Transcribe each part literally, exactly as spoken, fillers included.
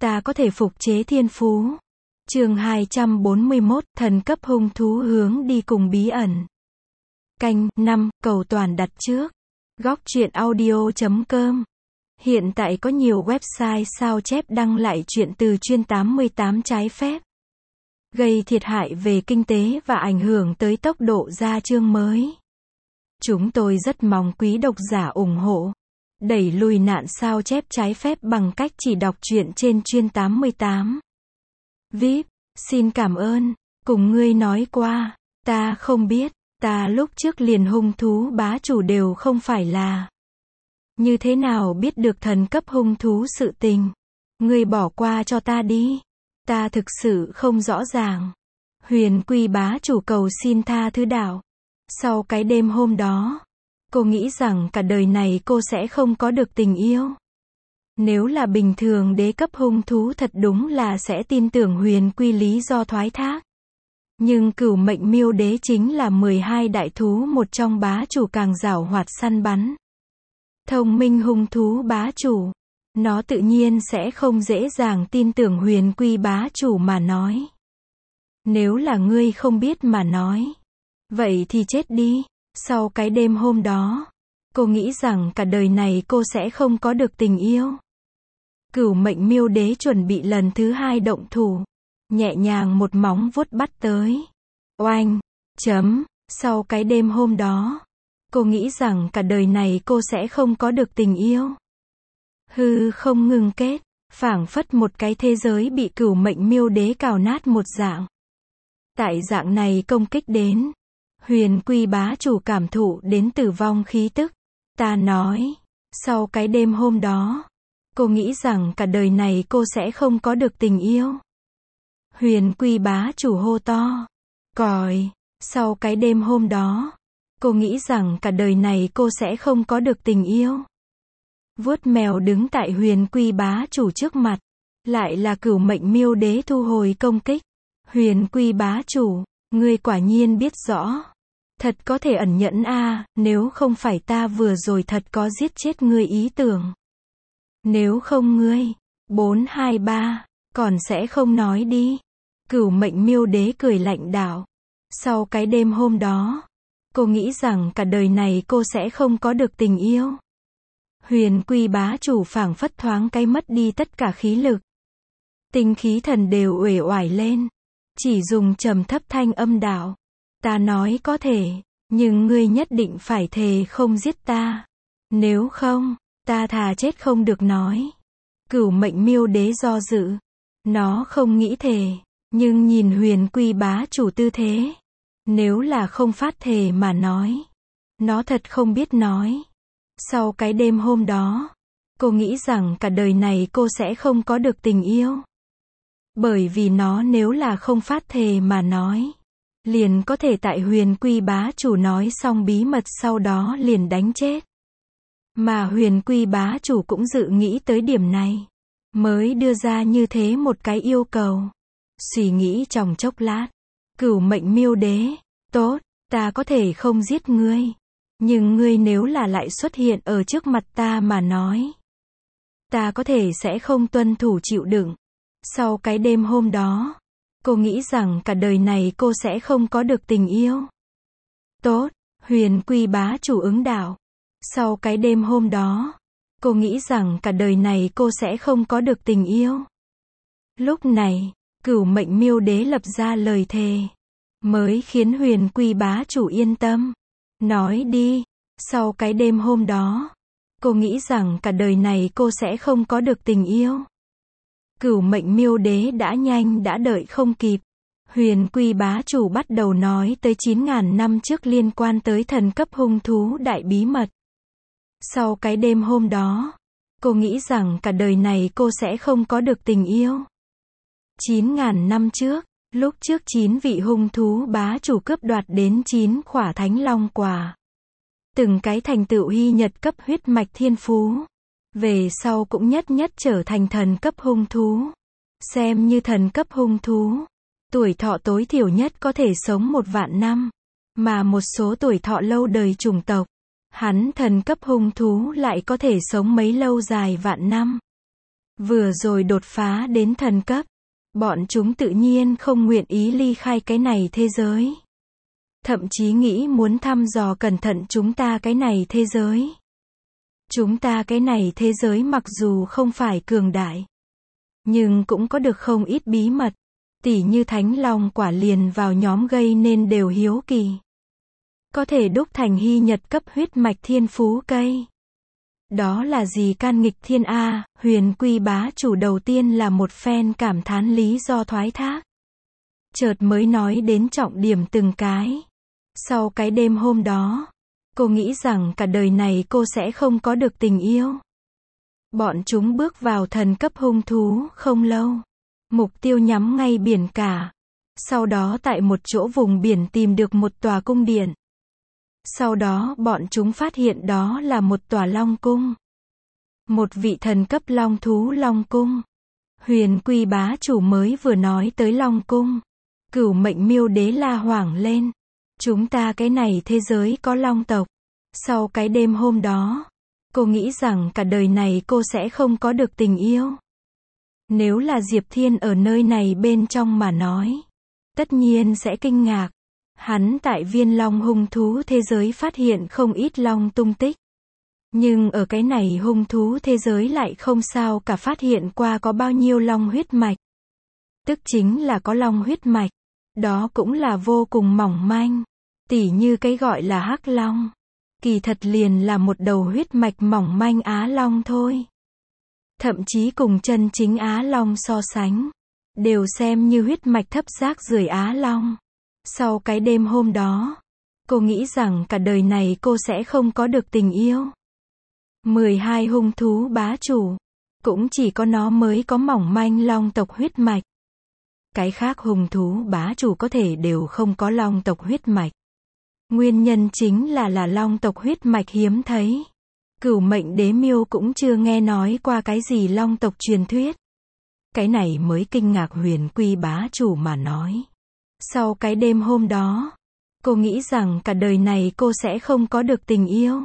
ta có thể phục chế thiên phú. Chương hai trăm bốn mươi mốt, thần cấp hung thú hướng đi cùng bí ẩn. Canh năm, cầu toàn đặt trước. Góc truyện audio chấm com. Hiện tại có nhiều website sao chép đăng lại truyện từ chuyên tám mươi tám trái phép, gây thiệt hại về kinh tế và ảnh hưởng tới tốc độ ra chương mới. Chúng tôi rất mong quý độc giả ủng hộ, đẩy lùi nạn sao chép trái phép bằng cách chỉ đọc truyện trên chuyên tám mươi tám. vê i pê, xin cảm ơn. Cùng ngươi nói qua, ta không biết, ta lúc trước liền hung thú bá chủ đều không phải là. Như thế nào biết được thần cấp hung thú sự tình? Ngươi bỏ qua cho ta đi. Ta thực sự không rõ ràng. Huyền Quy bá chủ cầu xin tha thứ đạo. Sau cái đêm hôm đó, cô nghĩ rằng cả đời này cô sẽ không có được tình yêu. Nếu là bình thường đế cấp hung thú thật đúng là sẽ tin tưởng Huyền Quy lý do thoái thác. Nhưng Cửu Mệnh Miêu Đế chính là mười hai đại thú một trong bá chủ càng giảo hoạt săn bắn. Thông minh hung thú bá chủ. Nó tự nhiên sẽ không dễ dàng tin tưởng Huyền Quy bá chủ mà nói. Nếu là ngươi không biết mà nói, vậy thì chết đi. Sau cái đêm hôm đó, cô nghĩ rằng cả đời này cô sẽ không có được tình yêu. Cửu Mệnh Miêu Đế chuẩn bị lần thứ hai động thủ. Nhẹ nhàng một móng vuốt bắt tới. Oanh! Chấm! Sau cái đêm hôm đó, cô nghĩ rằng cả đời này cô sẽ không có được tình yêu. Hư không ngừng kết, phảng phất một cái thế giới bị Cửu Mệnh Miêu Đế cào nát một dạng. Tại dạng này công kích đến, Huyền Quy bá chủ cảm thụ đến tử vong khí tức. Ta nói, sau cái đêm hôm đó, cô nghĩ rằng cả đời này cô sẽ không có được tình yêu. Huyền Quy bá chủ hô to. Còi, sau cái đêm hôm đó, cô nghĩ rằng cả đời này cô sẽ không có được tình yêu. Vuốt mèo đứng tại Huyền Quy bá chủ trước mặt, lại là Cửu Mệnh Miêu Đế thu hồi công kích. Huyền Quy bá chủ, ngươi quả nhiên biết rõ. Thật có thể ẩn nhẫn a, à, nếu không phải ta vừa rồi thật có giết chết ngươi ý tưởng. Nếu không ngươi, bốn hai ba, còn sẽ không nói đi. Cửu Mệnh Miêu Đế cười lạnh đạo. Sau cái đêm hôm đó, cô nghĩ rằng cả đời này cô sẽ không có được tình yêu. Huyền Quy bá chủ phảng phất thoáng cái mất đi tất cả khí lực. Tinh khí thần đều uể oải lên. Chỉ dùng trầm thấp thanh âm đạo. Ta nói có thể, nhưng ngươi nhất định phải thề không giết ta. Nếu không, ta thà chết không được nói. Cửu Mệnh Miêu Đế do dự. Nó không nghĩ thề, nhưng nhìn Huyền Quy bá chủ tư thế. Nếu là không phát thề mà nói, nó thật không biết nói. Sau cái đêm hôm đó, cô nghĩ rằng cả đời này cô sẽ không có được tình yêu. Bởi vì nó nếu là không phát thề mà nói, liền có thể tại Huyền Quy bá chủ nói xong bí mật sau đó liền đánh chết. Mà Huyền Quy bá chủ cũng dự nghĩ tới điểm này, mới đưa ra như thế một cái yêu cầu. Suy nghĩ trong chốc lát, Cửu Mệnh Miêu Đế, tốt, ta có thể không giết ngươi. Nhưng ngươi nếu là lại xuất hiện ở trước mặt ta mà nói, ta có thể sẽ không tuân thủ chịu đựng. Sau cái đêm hôm đó, cô nghĩ rằng cả đời này cô sẽ không có được tình yêu. Tốt, Huyền Quy bá chủ ứng đạo. Sau cái đêm hôm đó, cô nghĩ rằng cả đời này cô sẽ không có được tình yêu. Lúc này, Cửu Mệnh Miêu Đế lập ra lời thề, mới khiến Huyền Quy bá chủ yên tâm. Nói đi, sau cái đêm hôm đó, cô nghĩ rằng cả đời này cô sẽ không có được tình yêu. Cửu Mệnh Miêu Đế đã nhanh đã đợi không kịp. Huyền Quy bá chủ bắt đầu nói tới chín ngàn năm trước liên quan tới thần cấp hung thú đại bí mật. Sau cái đêm hôm đó, cô nghĩ rằng cả đời này cô sẽ không có được tình yêu. chín ngàn năm trước, lúc trước chín vị hung thú bá chủ cướp đoạt đến chín khỏa Thánh Long quả. Từng cái thành tựu hy nhật cấp huyết mạch thiên phú. Về sau cũng nhất nhất trở thành thần cấp hung thú. Xem như thần cấp hung thú, tuổi thọ tối thiểu nhất có thể sống một vạn năm. Mà một số tuổi thọ lâu đời chủng tộc, hắn thần cấp hung thú lại có thể sống mấy lâu dài vạn năm. Vừa rồi đột phá đến thần cấp, bọn chúng tự nhiên không nguyện ý ly khai cái này thế giới. Thậm chí nghĩ muốn thăm dò cẩn thận chúng ta cái này thế giới. Chúng ta cái này thế giới mặc dù không phải cường đại, nhưng cũng có được không ít bí mật, tỉ như thánh long quả liền vào nhóm gây nên đều hiếu kỳ. Có thể đúc thành hy nhật cấp huyết mạch thiên phú cây. Đó là gì can nghịch thiên a, Huyền Quy bá chủ đầu tiên là một phen cảm thán lý do thoái thác. Chợt mới nói đến trọng điểm từng cái. Sau cái đêm hôm đó, cô nghĩ rằng cả đời này cô sẽ không có được tình yêu. Bọn chúng bước vào thần cấp hung thú không lâu. Mục tiêu nhắm ngay biển cả. Sau đó tại một chỗ vùng biển tìm được một tòa cung điện. Sau đó bọn chúng phát hiện đó là một tòa long cung. Một vị thần cấp long thú long cung. Huyền Quy bá chủ mới vừa nói tới long cung. Cửu mệnh miêu đế la hoảng lên. Chúng ta cái này thế giới có long tộc. Sau cái đêm hôm đó, cô nghĩ rằng cả đời này cô sẽ không có được tình yêu. Nếu là Diệp Thiên ở nơi này bên trong mà nói, tất nhiên sẽ kinh ngạc. Hắn tại viên long hung thú thế giới phát hiện không ít long tung tích. Nhưng ở cái này hung thú thế giới lại không sao cả phát hiện qua có bao nhiêu long huyết mạch. Tức chính là có long huyết mạch. Đó cũng là vô cùng mỏng manh. Tỉ như cái gọi là hắc long. Kỳ thật liền là một đầu huyết mạch mỏng manh Á Long thôi. Thậm chí cùng chân chính Á Long so sánh, đều xem như huyết mạch thấp rác rưởi Á Long. Sau cái đêm hôm đó, cô nghĩ rằng cả đời này cô sẽ không có được tình yêu. mười hai hung thú bá chủ, cũng chỉ có nó mới có mỏng manh long tộc huyết mạch. Cái khác hung thú bá chủ có thể đều không có long tộc huyết mạch. Nguyên nhân chính là là long tộc huyết mạch hiếm thấy. Cửu mệnh đế miêu cũng chưa nghe nói qua cái gì long tộc truyền thuyết. Cái này mới kinh ngạc Huyền Quy bá chủ mà nói. Sau cái đêm hôm đó, cô nghĩ rằng cả đời này cô sẽ không có được tình yêu.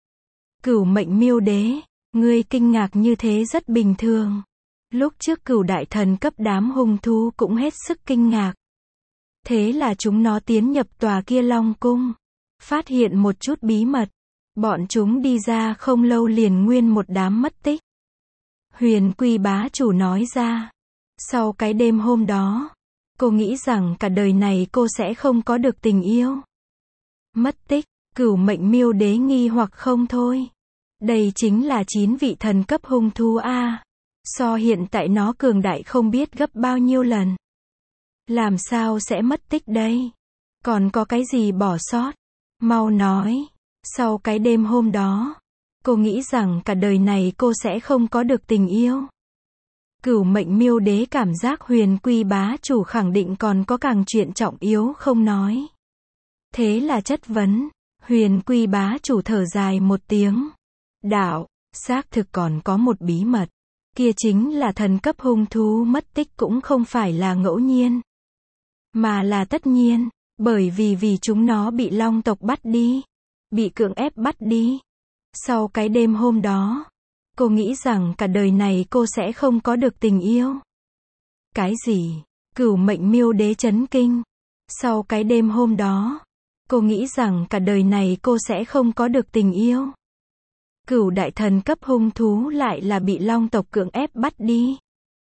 Cửu mệnh miêu đế, ngươi kinh ngạc như thế rất bình thường. Lúc trước cửu đại thần cấp đám hung thú cũng hết sức kinh ngạc. Thế là chúng nó tiến nhập tòa kia long cung. Phát hiện một chút bí mật. Bọn chúng đi ra không lâu liền nguyên một đám mất tích. Huyền Quy bá chủ nói ra. Sau cái đêm hôm đó, cô nghĩ rằng cả đời này cô sẽ không có được tình yêu. Mất tích, cửu mệnh miêu đế nghi hoặc không thôi. Đây chính là chín vị thần cấp hung thú A. So hiện tại nó cường đại không biết gấp bao nhiêu lần. Làm sao sẽ mất tích đây? Còn có cái gì bỏ sót? Mau nói. Sau cái đêm hôm đó, cô nghĩ rằng cả đời này cô sẽ không có được tình yêu. Cửu mệnh miêu đế cảm giác Huyền Quy bá chủ khẳng định còn có càng chuyện trọng yếu không nói. Thế là chất vấn. Huyền Quy bá chủ thở dài một tiếng. Đạo, xác thực còn có một bí mật. Kia chính là thần cấp hung thú mất tích cũng không phải là ngẫu nhiên, mà là tất nhiên, bởi vì vì chúng nó bị long tộc bắt đi, bị cưỡng ép bắt đi. Sau cái đêm hôm đó, cô nghĩ rằng cả đời này cô sẽ không có được tình yêu. Cái gì? Cửu mệnh miêu đế chấn kinh. Sau cái đêm hôm đó, cô nghĩ rằng cả đời này cô sẽ không có được tình yêu. Cửu đại thần cấp hung thú lại là bị long tộc cưỡng ép bắt đi.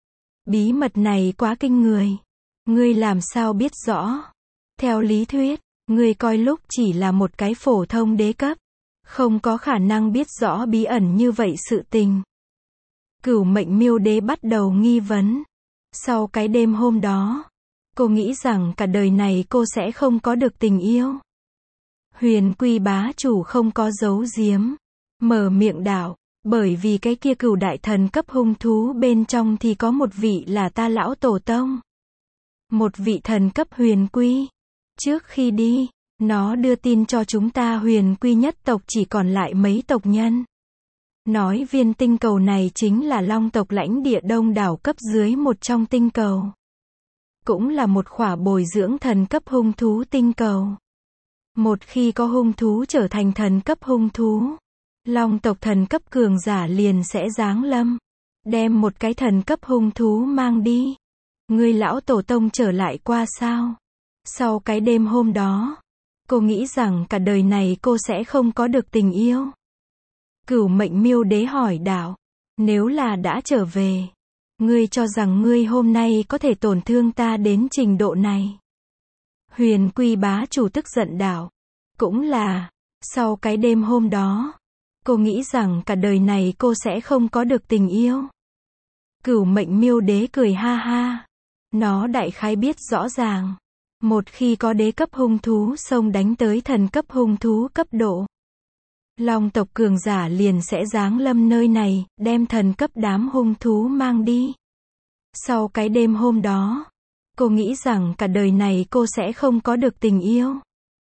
Bí mật này quá kinh người. Ngươi làm sao biết rõ? Theo lý thuyết, ngươi coi lúc chỉ là một cái phổ thông đế cấp, không có khả năng biết rõ bí ẩn như vậy sự tình. Cửu mệnh miêu đế bắt đầu nghi vấn. Sau cái đêm hôm đó, cô nghĩ rằng cả đời này cô sẽ không có được tình yêu. Huyền Quy bá chủ không có giấu giếm. Mở miệng đạo, bởi vì cái kia cửu đại thần cấp hung thú bên trong thì có một vị là ta lão tổ tông. Một vị thần cấp Huyền Quy. Trước khi đi, nó đưa tin cho chúng ta Huyền Quy nhất tộc chỉ còn lại mấy tộc nhân. Nói viên tinh cầu này chính là long tộc lãnh địa đông đảo cấp dưới một trong tinh cầu. Cũng là một khỏa bồi dưỡng thần cấp hung thú tinh cầu. Một khi có hung thú trở thành thần cấp hung thú, long tộc thần cấp cường giả liền sẽ giáng lâm. đem một cái thần cấp hung thú mang đi. Ngươi lão tổ tông trở lại qua sao? Sau cái đêm hôm đó, cô nghĩ rằng cả đời này cô sẽ không có được tình yêu. Cửu Mệnh Miêu Đế hỏi đạo, nếu là đã trở về, ngươi cho rằng ngươi hôm nay có thể tổn thương ta đến trình độ này? Huyền Quy Bá Chủ tức giận đạo, cũng là, sau cái đêm hôm đó, cô nghĩ rằng cả đời này cô sẽ không có được tình yêu. Cửu Mệnh Miêu Đế cười ha ha, nó đại khái biết rõ ràng, một khi có đế cấp hung thú xông đánh tới thần cấp hung thú cấp độ, Long tộc cường giả liền sẽ giáng lâm nơi này, đem thần cấp đám hung thú mang đi. Sau cái đêm hôm đó, cô nghĩ rằng cả đời này cô sẽ không có được tình yêu.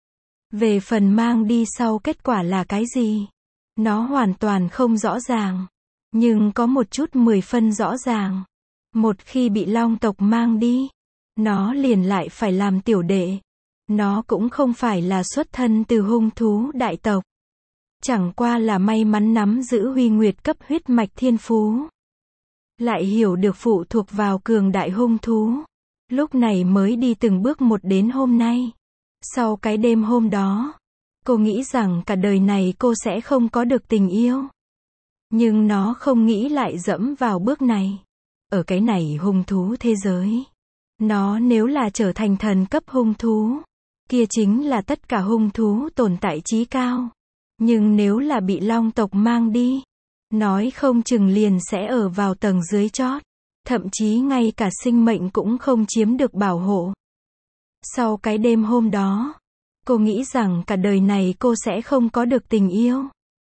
Về phần mang đi sau kết quả là cái gì? Nó hoàn toàn không rõ ràng. Nhưng có một chút mười phân rõ ràng. Một khi bị Long tộc mang đi, nó liền lại phải làm tiểu đệ. Nó cũng không phải là xuất thân từ hung thú đại tộc. Chẳng qua là may mắn nắm giữ huy nguyệt cấp huyết mạch thiên phú. Lại hiểu được phụ thuộc vào cường đại hung thú. Lúc này mới đi từng bước một đến hôm nay. Sau cái đêm hôm đó, cô nghĩ rằng cả đời này cô sẽ không có được tình yêu. Nhưng nó không nghĩ lại dẫm vào bước này. Ở cái này hung thú thế giới, nó nếu là trở thành thần cấp hung thú, kia chính là tất cả hung thú tồn tại trí cao. Nhưng nếu là bị Long tộc mang đi, nói không chừng liền sẽ ở vào tầng dưới chót. Thậm chí ngay cả sinh mệnh cũng không chiếm được bảo hộ. Sau cái đêm hôm đó, cô nghĩ rằng cả đời này cô sẽ không có được tình yêu.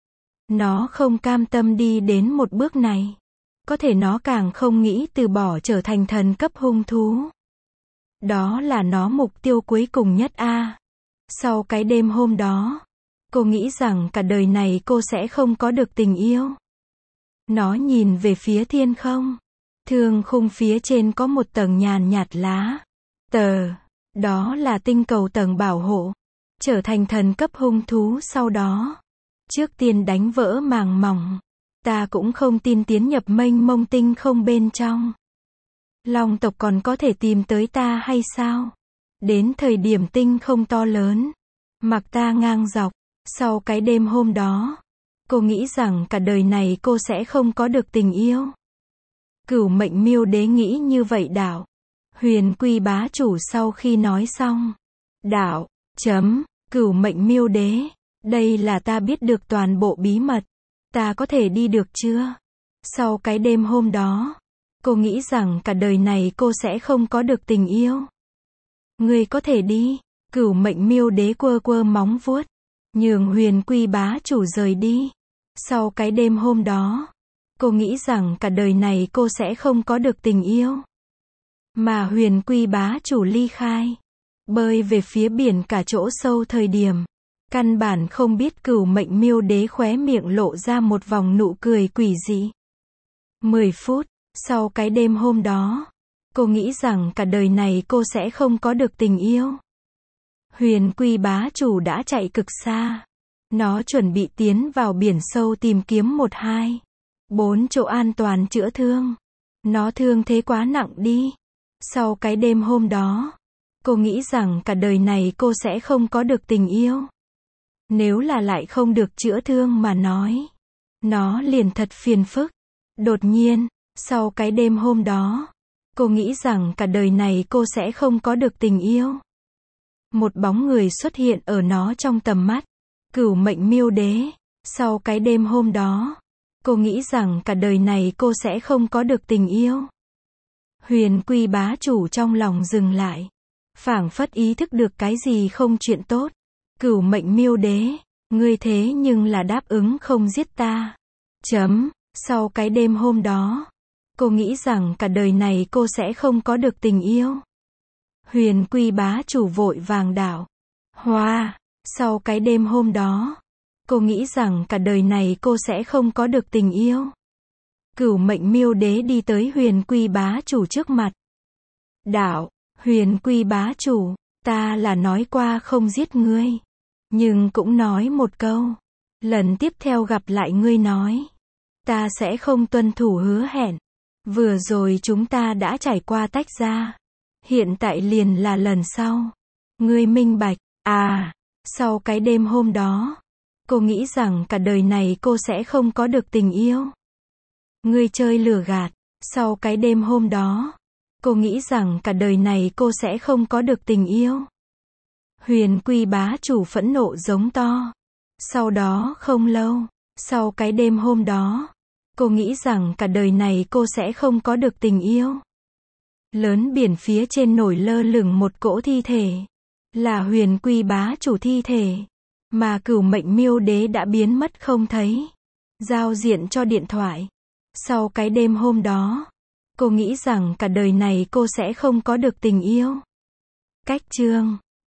Nó không cam tâm đi đến một bước này. Có thể nó càng không nghĩ từ bỏ trở thành thần cấp hung thú. Đó là nó mục tiêu cuối cùng nhất a. À. Sau cái đêm hôm đó, cô nghĩ rằng cả đời này cô sẽ không có được tình yêu. Nó nhìn về phía thiên không. Thương khung phía trên có một tầng nhàn nhạt lá. Tờ. Đó là tinh cầu tầng bảo hộ. Trở thành thần cấp hung thú sau đó. Trước tiên đánh vỡ màng mỏng. Ta cũng không tin tiến nhập mênh mông tinh không bên trong. Long tộc còn có thể tìm tới ta hay sao? Đến thời điểm tinh không to lớn. Mặc ta ngang dọc. Sau cái đêm hôm đó, cô nghĩ rằng cả đời này cô sẽ không có được tình yêu. Cửu Mệnh Miêu Đế nghĩ như vậy đạo. Huyền Quy Bá Chủ sau khi nói xong, đạo, chấm, Cửu Mệnh Miêu Đế, đây là ta biết được toàn bộ bí mật. Ta có thể đi được chưa? Sau cái đêm hôm đó, cô nghĩ rằng cả đời này cô sẽ không có được tình yêu. Ngươi có thể đi. Cửu Mệnh Miêu Đế quơ quơ móng vuốt, nhường Huyền Quy Bá Chủ rời đi. Sau cái đêm hôm đó, cô nghĩ rằng cả đời này cô sẽ không có được tình yêu. Mà Huyền Quy Bá Chủ ly khai, bơi về phía biển cả chỗ sâu thời điểm, căn bản không biết Cửu Mệnh Miêu Đế khóe miệng lộ ra một vòng nụ cười quỷ dị. mười phút, sau cái đêm hôm đó, cô nghĩ rằng cả đời này cô sẽ không có được tình yêu. Huyền Quy Bá Chủ đã chạy cực xa. Nó chuẩn bị tiến vào biển sâu tìm kiếm một hai, bốn chỗ an toàn chữa thương. Nó thương thế quá nặng đi. Sau cái đêm hôm đó, cô nghĩ rằng cả đời này cô sẽ không có được tình yêu. Nếu là lại không được chữa thương mà nói, nó liền thật phiền phức. Đột nhiên, sau cái đêm hôm đó, cô nghĩ rằng cả đời này cô sẽ không có được tình yêu. Một bóng người xuất hiện ở nó trong tầm mắt. Cửu Mệnh Miêu Đế. Sau cái đêm hôm đó, cô nghĩ rằng cả đời này cô sẽ không có được tình yêu. Huyền Quy Bá Chủ trong lòng dừng lại. Phảng phất ý thức được cái gì không chuyện tốt. Cửu Mệnh Miêu Đế, ngươi thế nhưng là đáp ứng không giết ta. Chấm, sau cái đêm hôm đó, cô nghĩ rằng cả đời này cô sẽ không có được tình yêu. Huyền Quy Bá Chủ vội vàng đảo. Hoa, sau cái đêm hôm đó, cô nghĩ rằng cả đời này cô sẽ không có được tình yêu. Cửu Mệnh Miêu Đế đi tới Huyền Quy Bá Chủ trước mặt. Đạo, Huyền Quy Bá Chủ, ta là nói qua không giết ngươi. Nhưng cũng nói một câu. Lần tiếp theo gặp lại ngươi nói, ta sẽ không tuân thủ hứa hẹn. Vừa rồi chúng ta đã trải qua tách ra. Hiện tại liền là lần sau. Ngươi minh bạch, à, sau cái đêm hôm đó, cô nghĩ rằng cả đời này cô sẽ không có được tình yêu. Ngươi chơi lừa gạt, sau cái đêm hôm đó, cô nghĩ rằng cả đời này cô sẽ không có được tình yêu. Huyền Quy bá chủ phẫn nộ giống to. Sau đó không lâu, sau cái đêm hôm đó, cô nghĩ rằng cả đời này cô sẽ không có được tình yêu. Lớn biển phía trên nổi lơ lửng một cỗ thi thể. Là Huyền Quy bá chủ thi thể. Mà Cửu Mệnh Miêu Đế đã biến mất không thấy. Giao diện cho điện thoại. Sau cái đêm hôm đó, cô nghĩ rằng cả đời này cô sẽ không có được tình yêu. Cách chương